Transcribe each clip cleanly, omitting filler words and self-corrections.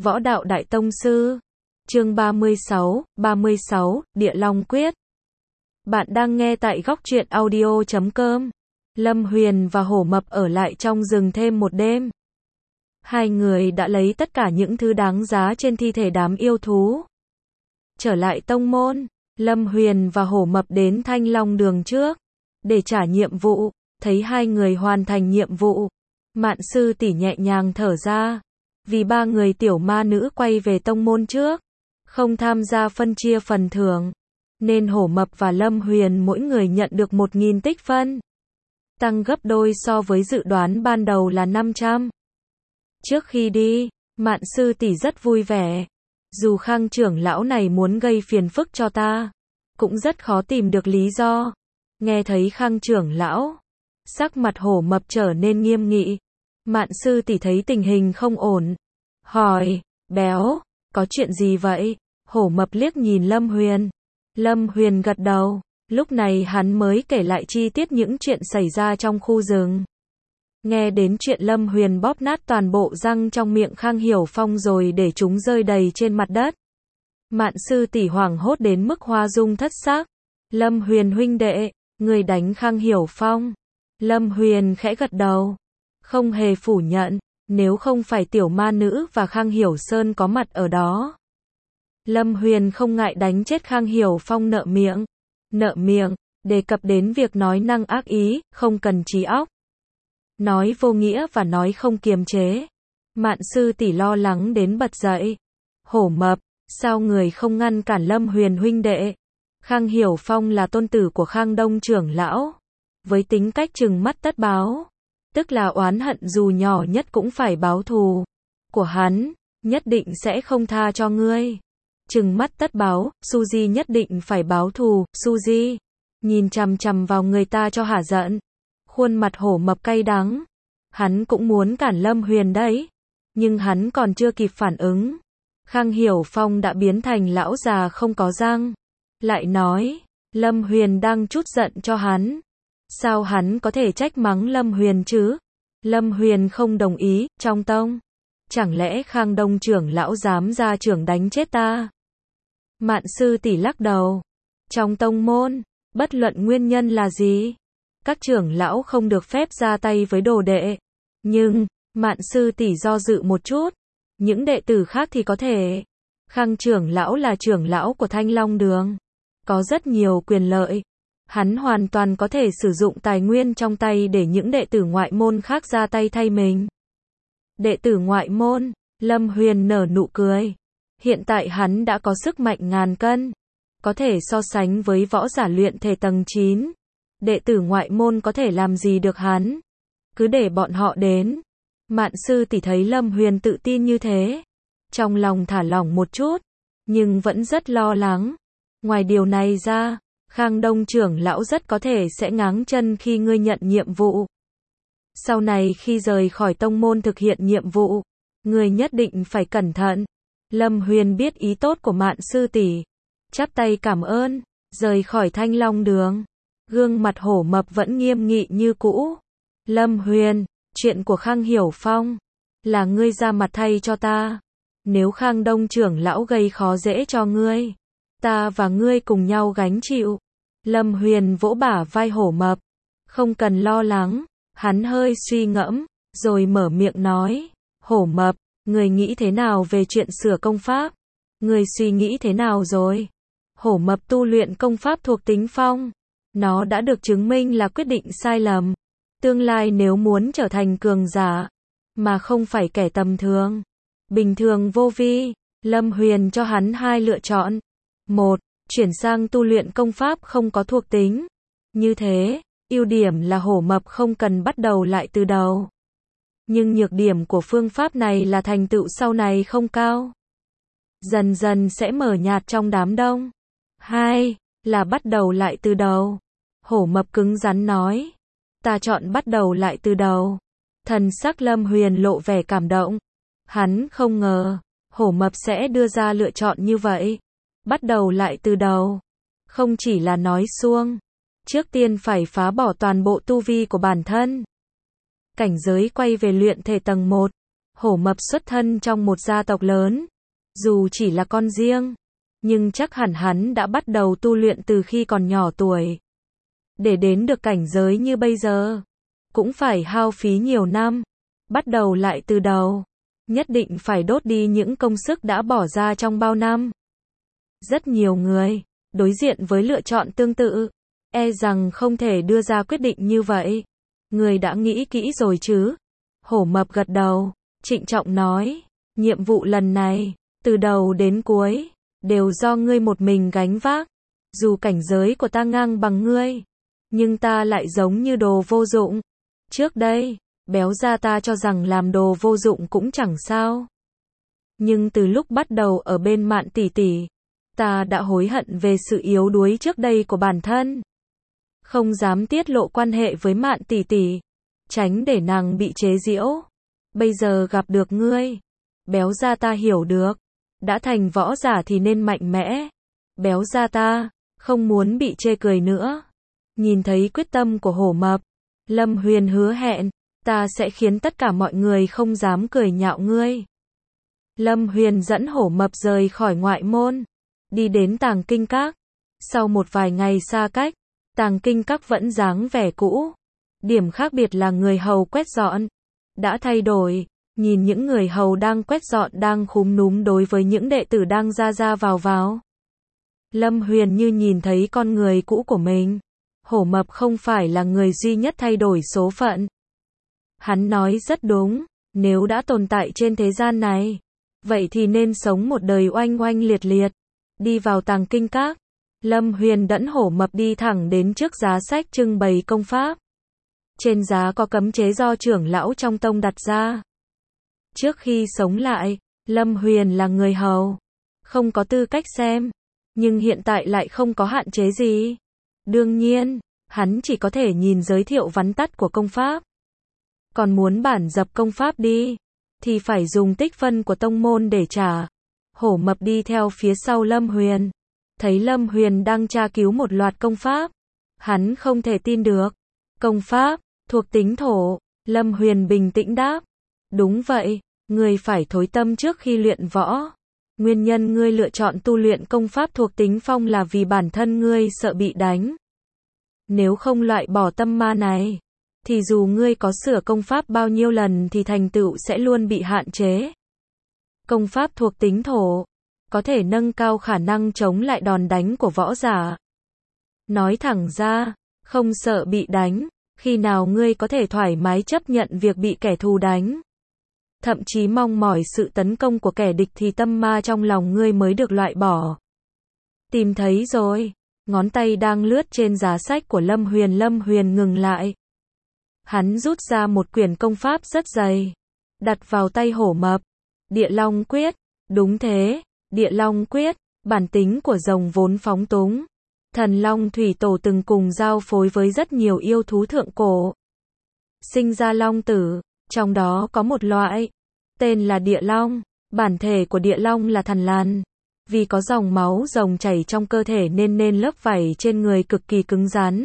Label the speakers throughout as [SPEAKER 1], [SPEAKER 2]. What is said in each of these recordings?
[SPEAKER 1] Võ đạo đại tông sư. Chương 36, Địa Long Quyết. Bạn đang nghe tại góc truyện audio.com. Lâm Huyền và Hổ Mập ở lại trong rừng thêm một đêm. Hai người đã lấy tất cả những thứ đáng giá trên thi thể đám yêu thú. Trở lại tông môn, Lâm Huyền và Hổ Mập đến Thanh Long Đường trước để trả nhiệm vụ. Thấy hai người hoàn thành nhiệm vụ, Mạn sư tỷ nhẹ nhàng thở ra. Vì ba người tiểu ma nữ quay về tông môn trước, không tham gia phân chia phần thưởng, nên Hổ Mập và Lâm Huyền mỗi người nhận được 1000 tích phân, tăng gấp đôi so với dự đoán ban đầu là 500. Trước khi đi, Mạn sư tỷ rất vui vẻ. Dù Khang trưởng lão này muốn gây phiền phức cho ta, cũng rất khó tìm được lý do. Nghe thấy Khang trưởng lão, sắc mặt Hổ Mập trở nên nghiêm nghị. Mạn sư tỷ thấy tình hình không ổn, hỏi, béo, có chuyện gì vậy? Hổ Mập liếc nhìn Lâm Huyền. Lâm Huyền gật đầu, lúc này hắn mới kể lại chi tiết những chuyện xảy ra trong khu rừng. Nghe đến chuyện Lâm Huyền bóp nát toàn bộ răng trong miệng Khang Hiểu Phong rồi để chúng rơi đầy trên mặt đất. Mạn sư tỷ hoảng hốt đến mức hoa dung thất sắc. Lâm Huyền huynh đệ, người đánh Khang Hiểu Phong. Lâm Huyền khẽ gật đầu, không hề phủ nhận, nếu không phải tiểu ma nữ và Khang Hiểu Sơn có mặt ở đó. Lâm Huyền không ngại đánh chết Khang Hiểu Phong nợ miệng. Nợ miệng, đề cập đến việc nói năng ác ý, không cần trí óc. Nói vô nghĩa và nói không kiềm chế. Mạn sư tỷ lo lắng đến bật dậy. Hổ Mập, sao người không ngăn cản Lâm Huyền huynh đệ? Khang Hiểu Phong là tôn tử của Khang Đông trưởng lão, với tính cách trừng mắt tất báo, tức là oán hận dù nhỏ nhất cũng phải báo thù của hắn, nhất định sẽ không tha cho ngươi. Trừng mắt tất báo, Suzy nhất định phải báo thù. Suzy nhìn chằm chằm vào người ta cho hả giận. Khuôn mặt Hổ Mập cay đắng. Hắn cũng muốn cản Lâm Huyền đấy, nhưng hắn còn chưa kịp phản ứng, Khang Hiểu Phong đã biến thành lão già không có răng. Lại nói, Lâm Huyền đang trút giận cho hắn. Sao hắn có thể trách mắng Lâm Huyền chứ? Lâm Huyền không đồng ý, trong tông. Chẳng lẽ Khang Đông trưởng lão dám ra trưởng đánh chết ta? Mạn sư tỷ lắc đầu. Trong tông môn, bất luận nguyên nhân là gì, các trưởng lão không được phép ra tay với đồ đệ. Nhưng, Mạn sư tỷ do dự một chút, những đệ tử khác thì có thể. Khang trưởng lão là trưởng lão của Thanh Long Đường, có rất nhiều quyền lợi. Hắn hoàn toàn có thể sử dụng tài nguyên trong tay để những đệ tử ngoại môn khác ra tay thay mình. Đệ tử ngoại môn, Lâm Huyền nở nụ cười. Hiện tại hắn đã có sức mạnh ngàn cân, có thể so sánh với võ giả luyện thể tầng 9. Đệ tử ngoại môn có thể làm gì được hắn? Cứ để bọn họ đến. Mạn sư tỷ thấy Lâm Huyền tự tin như thế, trong lòng thả lỏng một chút, nhưng vẫn rất lo lắng. Ngoài điều này ra, Khang Đông trưởng lão rất có thể sẽ ngáng chân khi ngươi nhận nhiệm vụ. Sau này khi rời khỏi tông môn thực hiện nhiệm vụ, ngươi nhất định phải cẩn thận. Lâm Huyền biết ý tốt của Mạn sư tỷ, chắp tay cảm ơn, rời khỏi Thanh Long Đường. Gương mặt Hổ Mập vẫn nghiêm nghị như cũ. Lâm Huyền, chuyện của Khang Hiểu Phong là ngươi ra mặt thay cho ta. Nếu Khang Đông trưởng lão gây khó dễ cho ngươi, ta và ngươi cùng nhau gánh chịu. Lâm Huyền vỗ bả vai Hổ Mập. Không cần lo lắng. Hắn hơi suy ngẫm, rồi mở miệng nói. Hổ Mập, ngươi nghĩ thế nào về chuyện sửa công pháp? Ngươi suy nghĩ thế nào rồi? Hổ Mập tu luyện công pháp thuộc tính phong. Nó đã được chứng minh là quyết định sai lầm. Tương lai nếu muốn trở thành cường giả, mà không phải kẻ tầm thường, bình thường vô vi, Lâm Huyền cho hắn hai lựa chọn. Một, chuyển sang tu luyện công pháp không có thuộc tính. Như thế, ưu điểm là Hổ Mập không cần bắt đầu lại từ đầu. Nhưng nhược điểm của phương pháp này là thành tựu sau này không cao, dần dần sẽ mờ nhạt trong đám đông. Hai, là bắt đầu lại từ đầu. Hổ Mập cứng rắn nói. Ta chọn bắt đầu lại từ đầu. Thần sắc Lâm Huyền lộ vẻ cảm động. Hắn không ngờ, Hổ Mập sẽ đưa ra lựa chọn như vậy. Bắt đầu lại từ đầu. Không chỉ là nói suông. Trước tiên phải phá bỏ toàn bộ tu vi của bản thân. Cảnh giới quay về luyện thể tầng 1. Hổ Mập xuất thân trong một gia tộc lớn, dù chỉ là con riêng, nhưng chắc hẳn hắn đã bắt đầu tu luyện từ khi còn nhỏ tuổi. Để đến được cảnh giới như bây giờ, cũng phải hao phí nhiều năm, bắt đầu lại từ đầu, nhất định phải đốt đi những công sức đã bỏ ra trong bao năm. Rất nhiều người, đối diện với lựa chọn tương tự, e rằng không thể đưa ra quyết định như vậy. Người đã nghĩ kỹ rồi chứ? Hổ Mập gật đầu, trịnh trọng nói, nhiệm vụ lần này, từ đầu đến cuối, đều do ngươi một mình gánh vác. Dù cảnh giới của ta ngang bằng ngươi, nhưng ta lại giống như đồ vô dụng. Trước đây, béo gia ta cho rằng làm đồ vô dụng cũng chẳng sao. Nhưng từ lúc bắt đầu ở bên Mạn tỷ tỷ, ta đã hối hận về sự yếu đuối trước đây của bản thân. Không dám tiết lộ quan hệ với Mạn tỷ tỷ, tránh để nàng bị chế giễu. Bây giờ gặp được ngươi, béo gia ta hiểu được, đã thành võ giả thì nên mạnh mẽ. Béo gia ta không muốn bị chê cười nữa. Nhìn thấy quyết tâm của Hổ Mập, Lâm Huyền hứa hẹn, ta sẽ khiến tất cả mọi người không dám cười nhạo ngươi. Lâm Huyền dẫn Hổ Mập rời khỏi ngoại môn, đi đến Tàng Kinh Các. Sau một vài ngày xa cách, Tàng Kinh Các vẫn dáng vẻ cũ. Điểm khác biệt là người hầu quét dọn đã thay đổi. Nhìn những người hầu đang quét dọn đang khúm núm đối với những đệ tử đang ra vào. Lâm Huyền như nhìn thấy con người cũ của mình. Hổ Mập không phải là người duy nhất thay đổi số phận. Hắn nói rất đúng, nếu đã tồn tại trên thế gian này, vậy thì nên sống một đời oanh oanh liệt liệt. Đi vào Tàng Kinh Các, Lâm Huyền dẫn Hổ Mập đi thẳng đến trước giá sách trưng bày công pháp. Trên giá có cấm chế do trưởng lão trong tông đặt ra. Trước khi sống lại, Lâm Huyền là người hầu, không có tư cách xem, nhưng hiện tại lại không có hạn chế gì. Đương nhiên, hắn chỉ có thể nhìn giới thiệu vắn tắt của công pháp. Còn muốn bản dập công pháp đi, thì phải dùng tích phân của tông môn để trả. Hổ Mập đi theo phía sau Lâm Huyền, thấy Lâm Huyền đang tra cứu một loạt công pháp. Hắn không thể tin được. Công pháp, thuộc tính thổ. Lâm Huyền bình tĩnh đáp. Đúng vậy, ngươi phải thối tâm trước khi luyện võ. Nguyên nhân ngươi lựa chọn tu luyện công pháp thuộc tính phong là vì bản thân ngươi sợ bị đánh. Nếu không loại bỏ tâm ma này, thì dù ngươi có sửa công pháp bao nhiêu lần thì thành tựu sẽ luôn bị hạn chế. Công pháp thuộc tính thổ, có thể nâng cao khả năng chống lại đòn đánh của võ giả. Nói thẳng ra, không sợ bị đánh, khi nào ngươi có thể thoải mái chấp nhận việc bị kẻ thù đánh, thậm chí mong mỏi sự tấn công của kẻ địch thì tâm ma trong lòng ngươi mới được loại bỏ. Tìm thấy rồi. Ngón tay đang lướt trên giá sách của Lâm Huyền ngừng lại. Hắn rút ra một quyển công pháp rất dày, đặt vào tay Hổ Mập. Địa Long Quyết. Đúng thế, Địa Long Quyết, bản tính của rồng vốn phóng túng. Thần Long Thủy Tổ từng cùng giao phối với rất nhiều yêu thú thượng cổ, sinh ra long tử, trong đó có một loại tên là Địa Long. Bản thể của Địa Long là thằn lằn. Vì có dòng máu rồng chảy trong cơ thể nên lớp vảy trên người cực kỳ cứng rắn.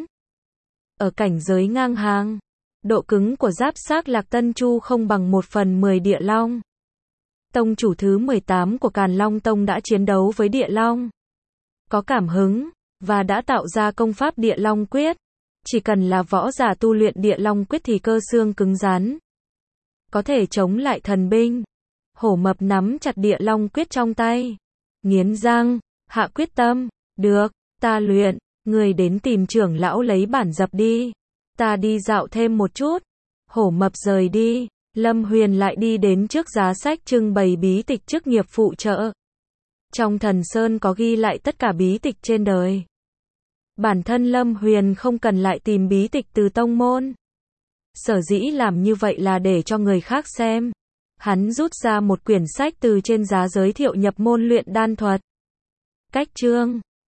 [SPEAKER 1] Ở cảnh giới ngang hàng, độ cứng của giáp xác Lạc Tân Chu không bằng 1/10 Địa Long. Tông chủ thứ 18 của Càn Long Tông đã chiến đấu với Địa Long, có cảm hứng, và đã tạo ra công pháp Địa Long Quyết. Chỉ cần là võ giả tu luyện Địa Long Quyết thì cơ xương cứng rắn, có thể chống lại thần binh. Hổ Mập nắm chặt Địa Long Quyết trong tay, nghiến răng, hạ quyết tâm. Được, ta luyện, người đến tìm trưởng lão lấy bản dập đi. Ta đi dạo thêm một chút. Hổ Mập rời đi. Lâm Huyền lại đi đến trước giá sách trưng bày bí tịch chức nghiệp phụ trợ. Trong Thần Sơn có ghi lại tất cả bí tịch trên đời. Bản thân Lâm Huyền không cần lại tìm bí tịch từ tông môn. Sở dĩ làm như vậy là để cho người khác xem. Hắn rút ra một quyển sách từ trên giá giới thiệu nhập môn luyện đan thuật. Cách chương